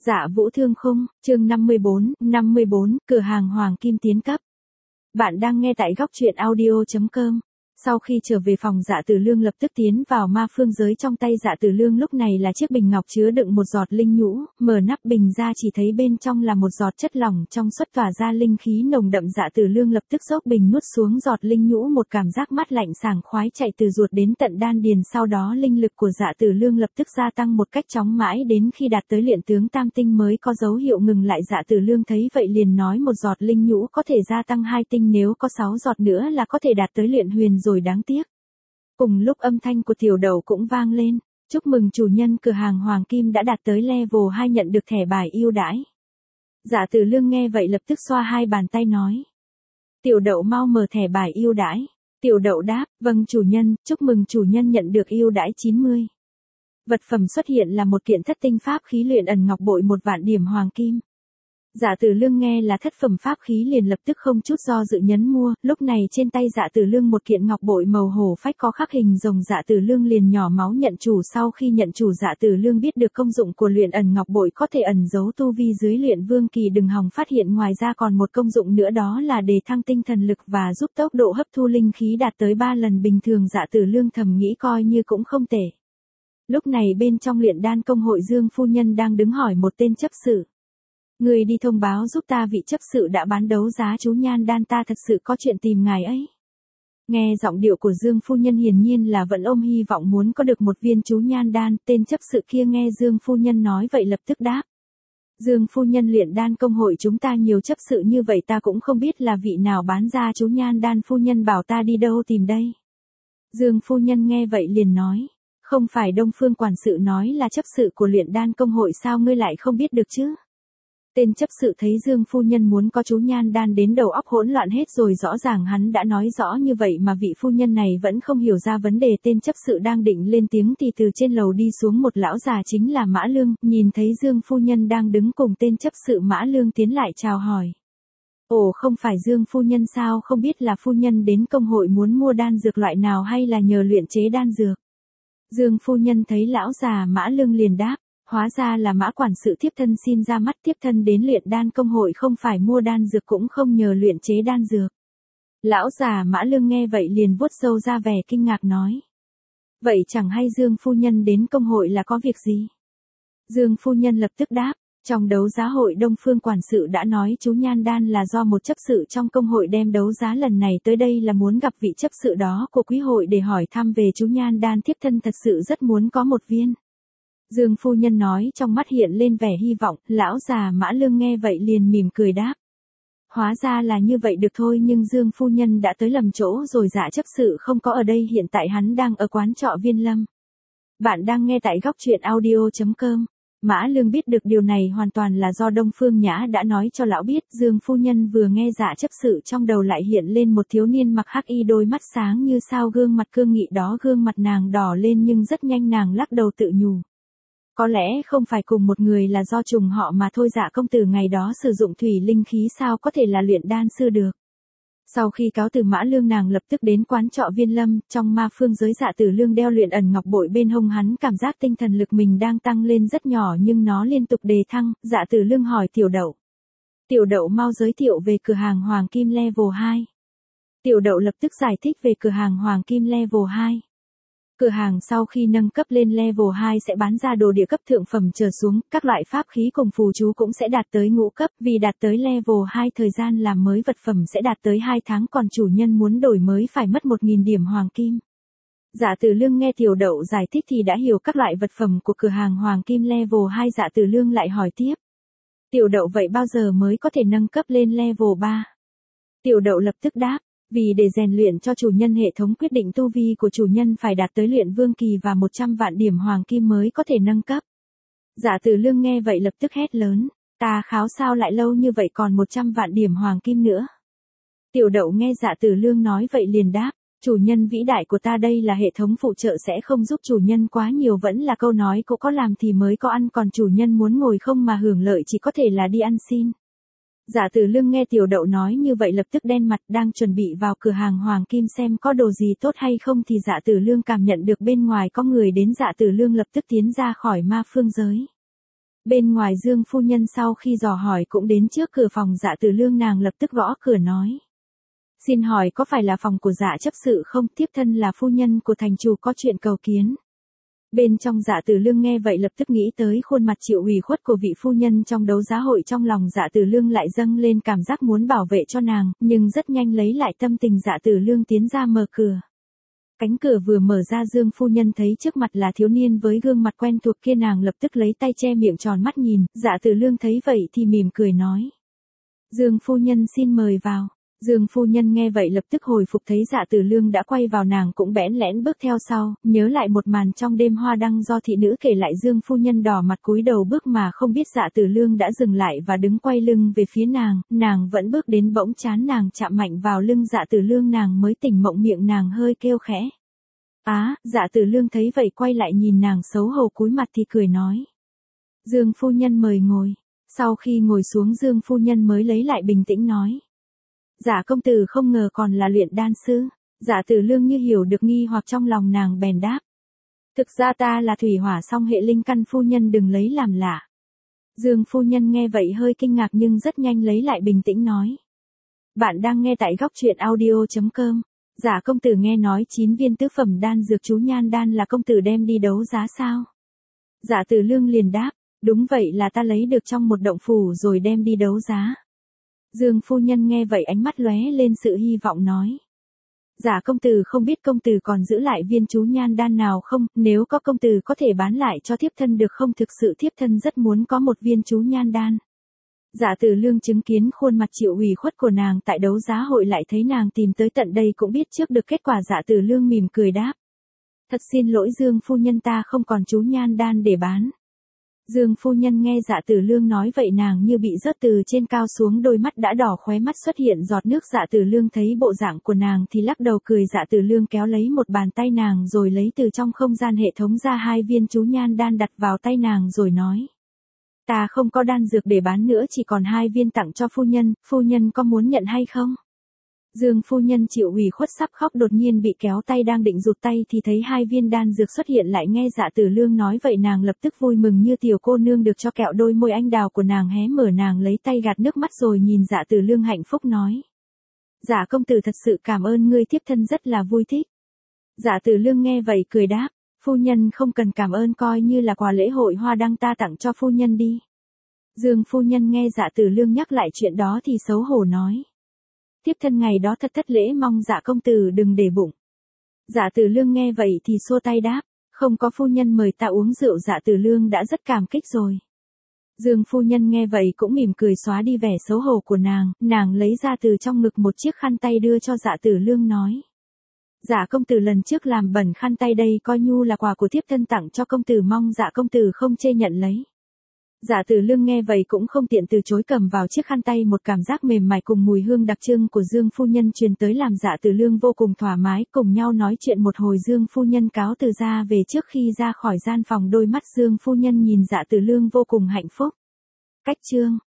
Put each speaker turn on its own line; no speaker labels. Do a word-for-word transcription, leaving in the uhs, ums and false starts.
Dạ Vũ Thương Khung, chương năm mươi bốn, năm mươi bốn, cửa hàng Hoàng Kim tiến cấp. Bạn đang nghe tại góc truyện audio chấm com. Sau khi trở về phòng Dạ Tử Lương lập tức tiến vào ma phương giới, trong tay Dạ Tử Lương lúc này là chiếc bình ngọc chứa đựng một giọt linh nhũ, mở nắp bình ra chỉ thấy bên trong là một giọt chất lỏng trong suốt tỏa ra linh khí nồng đậm. Dạ Tử Lương lập tức dốc bình nuốt xuống giọt linh nhũ, một cảm giác mát lạnh sảng khoái chạy từ ruột đến tận đan điền, sau đó linh lực của Dạ Tử Lương lập tức gia tăng một cách chóng mãi đến khi đạt tới luyện tướng tam tinh mới có dấu hiệu ngừng lại. Dạ Tử Lương thấy vậy liền nói một giọt linh nhũ có thể gia tăng hai tinh, nếu có sáu giọt nữa là có thể đạt tới luyện huyền rồi, đáng tiếc. Cùng lúc âm thanh của Tiểu Đậu cũng vang lên, chúc mừng chủ nhân, cửa hàng Hoàng Kim đã đạt tới level hai, nhận được thẻ bài ưu đãi. Dạ Tử Lương nghe vậy lập tức xoa hai bàn tay nói. Tiểu Đậu mau mở thẻ bài ưu đãi. Tiểu Đậu đáp, vâng chủ nhân, chúc mừng chủ nhân nhận được ưu đãi chín mươi. Vật phẩm xuất hiện là một kiện thất tinh pháp khí luyện ẩn ngọc bội một vạn điểm hoàng kim. Dạ Tử Lương nghe là thất phẩm pháp khí liền lập tức không chút do dự nhấn mua. Lúc này trên tay Dạ Tử Lương một kiện ngọc bội màu hổ phách có khắc hình rồng. Dạ Tử Lương liền nhỏ máu nhận chủ. Sau khi nhận chủ, Dạ Tử Lương biết được công dụng của luyện ẩn ngọc bội có thể ẩn giấu tu vi dưới luyện vương kỳ, đừng hòng phát hiện. Ngoài ra còn một công dụng nữa, đó là đề thăng tinh thần lực và giúp tốc độ hấp thu linh khí đạt tới ba lần bình thường. Dạ Tử Lương thầm nghĩ coi như cũng không tệ. Lúc này bên trong luyện đan công hội, Dương phu nhân đang đứng hỏi một tên chấp sự. Người đi thông báo giúp ta, vị chấp sự đã bán đấu giá chú nhan đan, ta thật sự có chuyện tìm ngài ấy. Nghe giọng điệu của Dương phu nhân hiển nhiên là vẫn ôm hy vọng muốn có được một viên chú nhan đan. Tên chấp sự kia nghe Dương phu nhân nói vậy lập tức đáp. Dương phu nhân, luyện đan công hội chúng ta nhiều chấp sự như vậy, ta cũng không biết là vị nào bán ra chú nhan đan, phu nhân bảo ta đi đâu tìm đây. Dương phu nhân nghe vậy liền nói. Không phải Đông Phương quản sự nói là chấp sự của luyện đan công hội sao, ngươi lại không biết được chứ? Tên chấp sự thấy Dương phu nhân muốn có chú nhan đan đến đầu óc hỗn loạn hết rồi, rõ ràng hắn đã nói rõ như vậy mà vị phu nhân này vẫn không hiểu ra vấn đề. Tên chấp sự đang định lên tiếng thì từ trên lầu đi xuống một lão già chính là Mã Lương, nhìn thấy Dương phu nhân đang đứng cùng tên chấp sự, Mã Lương tiến lại chào hỏi. Ồ, không phải Dương phu nhân sao, không biết là phu nhân đến công hội muốn mua đan dược loại nào hay là nhờ luyện chế đan dược? Dương phu nhân thấy lão già Mã Lương liền đáp. Hóa ra là Mã quản sự, thiếp thân xin ra mắt, thiếp thân đến luyện đan công hội không phải mua đan dược cũng không nhờ luyện chế đan dược. Lão già Mã Lương nghe vậy liền vuốt râu ra vẻ kinh ngạc nói. Vậy chẳng hay Dương phu nhân đến công hội là có việc gì? Dương phu nhân lập tức đáp. Trong đấu giá hội Đông Phương quản sự đã nói chú nhan đan là do một chấp sự trong công hội đem đấu giá, lần này tới đây là muốn gặp vị chấp sự đó của quý hội để hỏi thăm về chú nhan đan, thiếp thân thật sự rất muốn có một viên. Dương phu nhân nói, trong mắt hiện lên vẻ hy vọng. Lão già Mã Lương nghe vậy liền mỉm cười đáp. Hóa ra là như vậy, được thôi, nhưng Dương phu nhân đã tới lầm chỗ rồi, Dạ chấp sự không có ở đây, hiện tại hắn đang ở quán trọ Viên Lâm. Bạn đang nghe tại góc truyện audio chấm com. Mã Lương biết được điều này hoàn toàn là do Đông Phương Nhã đã nói cho lão biết. Dương phu nhân vừa nghe Dạ chấp sự, trong đầu lại hiện lên một thiếu niên mặc hắc y, đôi mắt sáng như sao, gương mặt cương nghị đó. Gương mặt nàng đỏ lên nhưng rất nhanh nàng lắc đầu tự nhủ. Có lẽ không phải cùng một người, là do trùng họ mà thôi. Dạ công tử ngày đó sử dụng thủy linh khí, sao có thể là luyện đan sư được. Sau khi cáo từ Mã Lương, nàng lập tức đến quán trọ Viên Lâm. Trong ma phương giới, Dạ Tử Lương đeo luyện ẩn ngọc bội bên hông, hắn cảm giác tinh thần lực mình đang tăng lên rất nhỏ nhưng nó liên tục đề thăng. Dạ Tử Lương hỏi Tiểu Đậu. Tiểu Đậu mau giới thiệu về cửa hàng Hoàng Kim level hai. Tiểu Đậu lập tức giải thích về cửa hàng Hoàng Kim level hai. Cửa hàng sau khi nâng cấp lên level hai sẽ bán ra đồ địa cấp thượng phẩm trở xuống, các loại pháp khí cùng phù chú cũng sẽ đạt tới ngũ cấp, vì đạt tới level hai thời gian làm mới vật phẩm sẽ đạt tới hai tháng, còn chủ nhân muốn đổi mới phải mất một nghìn điểm hoàng kim. Dạ Tử Lương nghe Tiểu Đậu giải thích thì đã hiểu các loại vật phẩm của cửa hàng Hoàng Kim level hai. Dạ Tử Lương lại hỏi tiếp. Tiểu Đậu vậy bao giờ mới có thể nâng cấp lên level ba? Tiểu Đậu lập tức đáp. Vì để rèn luyện cho chủ nhân, hệ thống quyết định tu vi của chủ nhân phải đạt tới luyện vương kỳ và một trăm vạn điểm hoàng kim mới có thể nâng cấp. Dạ Tử Lương nghe vậy lập tức hét lớn. Ta kháo sao lại lâu như vậy, còn một trăm vạn điểm hoàng kim nữa? Tiểu Đậu nghe Dạ Tử Lương nói vậy liền đáp. Chủ nhân vĩ đại của ta, đây là hệ thống phụ trợ sẽ không giúp chủ nhân quá nhiều, vẫn là câu nói cũng có làm thì mới có ăn, còn chủ nhân muốn ngồi không mà hưởng lợi chỉ có thể là đi ăn xin. Dạ Tử Lương nghe Tiểu Đậu nói như vậy lập tức đen mặt, đang chuẩn bị vào cửa hàng Hoàng Kim xem có đồ gì tốt hay không thì Dạ Tử Lương cảm nhận được bên ngoài có người đến. Dạ Tử Lương lập tức tiến ra khỏi ma phương giới. Bên ngoài Dương phu nhân sau khi dò hỏi cũng đến trước cửa phòng Dạ Từ Lương, nàng lập tức gõ cửa nói. Xin hỏi có phải là phòng của Dạ chấp sự không? Thiếp thân là phu nhân của thành chủ, có chuyện cầu kiến. Bên trong Dạ Từ Lương nghe vậy lập tức nghĩ tới khuôn mặt chịu ủy khuất của vị phu nhân trong đấu giá hội, trong lòng Dạ Từ Lương lại dâng lên cảm giác muốn bảo vệ cho nàng, nhưng rất nhanh lấy lại tâm tình, Dạ Từ Lương tiến ra mở cửa. Cánh cửa vừa mở ra, Dương phu nhân thấy trước mặt là thiếu niên với gương mặt quen thuộc kia, nàng lập tức lấy tay che miệng tròn mắt nhìn, Dạ Từ Lương thấy vậy thì mỉm cười nói. Dương phu nhân xin mời vào. Dương phu nhân nghe vậy lập tức hồi phục, thấy Dạ Từ Lương đã quay vào, nàng cũng bẽn lẽn bước theo sau, nhớ lại một màn trong đêm hoa đăng do thị nữ kể lại, Dương phu nhân đỏ mặt cúi đầu bước mà không biết Dạ Từ Lương đã dừng lại và đứng quay lưng về phía nàng, nàng vẫn bước đến, bỗng trán nàng chạm mạnh vào lưng Dạ Từ Lương, nàng mới tỉnh mộng, miệng nàng hơi kêu khẽ. Á, à, Dạ Từ Lương thấy vậy quay lại nhìn nàng xấu hổ cúi mặt thì cười nói. Dương phu nhân mời ngồi. Sau khi ngồi xuống, Dương phu nhân mới lấy lại bình tĩnh nói. Dạ công tử không ngờ còn là luyện đan sư. Dạ Từ Lương như hiểu được nghi hoặc trong lòng nàng bèn đáp. Thực ra ta là thủy hỏa song hệ linh căn, phu nhân đừng lấy làm lạ. Dương phu nhân nghe vậy hơi kinh ngạc nhưng rất nhanh lấy lại bình tĩnh nói. Bạn đang nghe tại góc truyện audio chấm com. Dạ công tử nghe nói chín viên tứ phẩm đan dược chú nhan đan là công tử đem đi đấu giá sao? Dạ Từ Lương liền đáp. Đúng vậy, là ta lấy được trong một động phủ rồi đem đi đấu giá. Dương phu nhân nghe vậy ánh mắt lóe lên sự hy vọng nói. Dạ công tử không biết công tử còn giữ lại viên chú nhan đan nào không? Nếu có, công tử có thể bán lại cho thiếp thân được không? Thực sự thiếp thân rất muốn có một viên chú nhan đan. Dạ Từ Lương chứng kiến khuôn mặt chịu ủy khuất của nàng tại đấu giá hội, lại thấy nàng tìm tới tận đây cũng biết trước được kết quả, Dạ Từ Lương mỉm cười đáp. Thật xin lỗi Dương phu nhân, ta không còn chú nhan đan để bán. Dương phu nhân nghe Dạ Từ Lương nói vậy, nàng như bị rớt từ trên cao xuống, đôi mắt đã đỏ, khóe mắt xuất hiện giọt nước. Dạ Từ Lương thấy bộ dạng của nàng thì lắc đầu cười. Dạ Từ Lương kéo lấy một bàn tay nàng rồi lấy từ trong không gian hệ thống ra hai viên chú nhan đan đặt vào tay nàng rồi nói. Ta không có đan dược để bán nữa, chỉ còn hai viên tặng cho phu nhân, phu nhân có muốn nhận hay không? Dương phu nhân chịu ủy khuất sắp khóc, đột nhiên bị kéo tay, đang định rụt tay thì thấy hai viên đan dược xuất hiện lại. Nghe Dạ Từ Lương nói vậy, nàng lập tức vui mừng như tiểu cô nương được cho kẹo, đôi môi anh đào của nàng hé mở, nàng lấy tay gạt nước mắt rồi nhìn Dạ Từ Lương hạnh phúc nói. Dạ công tử thật sự cảm ơn ngươi, thiếp thân rất là vui thích. Dạ Từ Lương nghe vậy cười đáp. Phu nhân không cần cảm ơn, coi như là quà lễ hội hoa đăng ta tặng cho phu nhân đi. Dương phu nhân nghe Dạ Từ Lương nhắc lại chuyện đó thì xấu hổ nói. Thiếp thân ngày đó thật thất lễ, mong Dạ công tử đừng để bụng. Dạ Từ Lương nghe vậy thì xua tay đáp. Không có, phu nhân mời ta uống rượu Dạ Từ Lương đã rất cảm kích rồi. Dương phu nhân nghe vậy cũng mỉm cười xóa đi vẻ xấu hổ của nàng, nàng lấy ra từ trong ngực một chiếc khăn tay đưa cho Dạ Từ Lương nói. Dạ công tử lần trước làm bẩn khăn tay đây, coi như là quà của thiếp thân tặng cho công tử, mong Dạ công tử không chê nhận lấy. Dạ Từ Lương nghe vậy cũng không tiện từ chối, cầm vào chiếc khăn tay, một cảm giác mềm mại cùng mùi hương đặc trưng của Dương phu nhân truyền tới làm Dạ Từ Lương vô cùng thoải mái, cùng nhau nói chuyện một hồi Dương phu nhân cáo từ ra về. Trước khi ra khỏi gian phòng, đôi mắt Dương phu nhân nhìn Dạ Từ Lương vô cùng hạnh phúc. Cách chương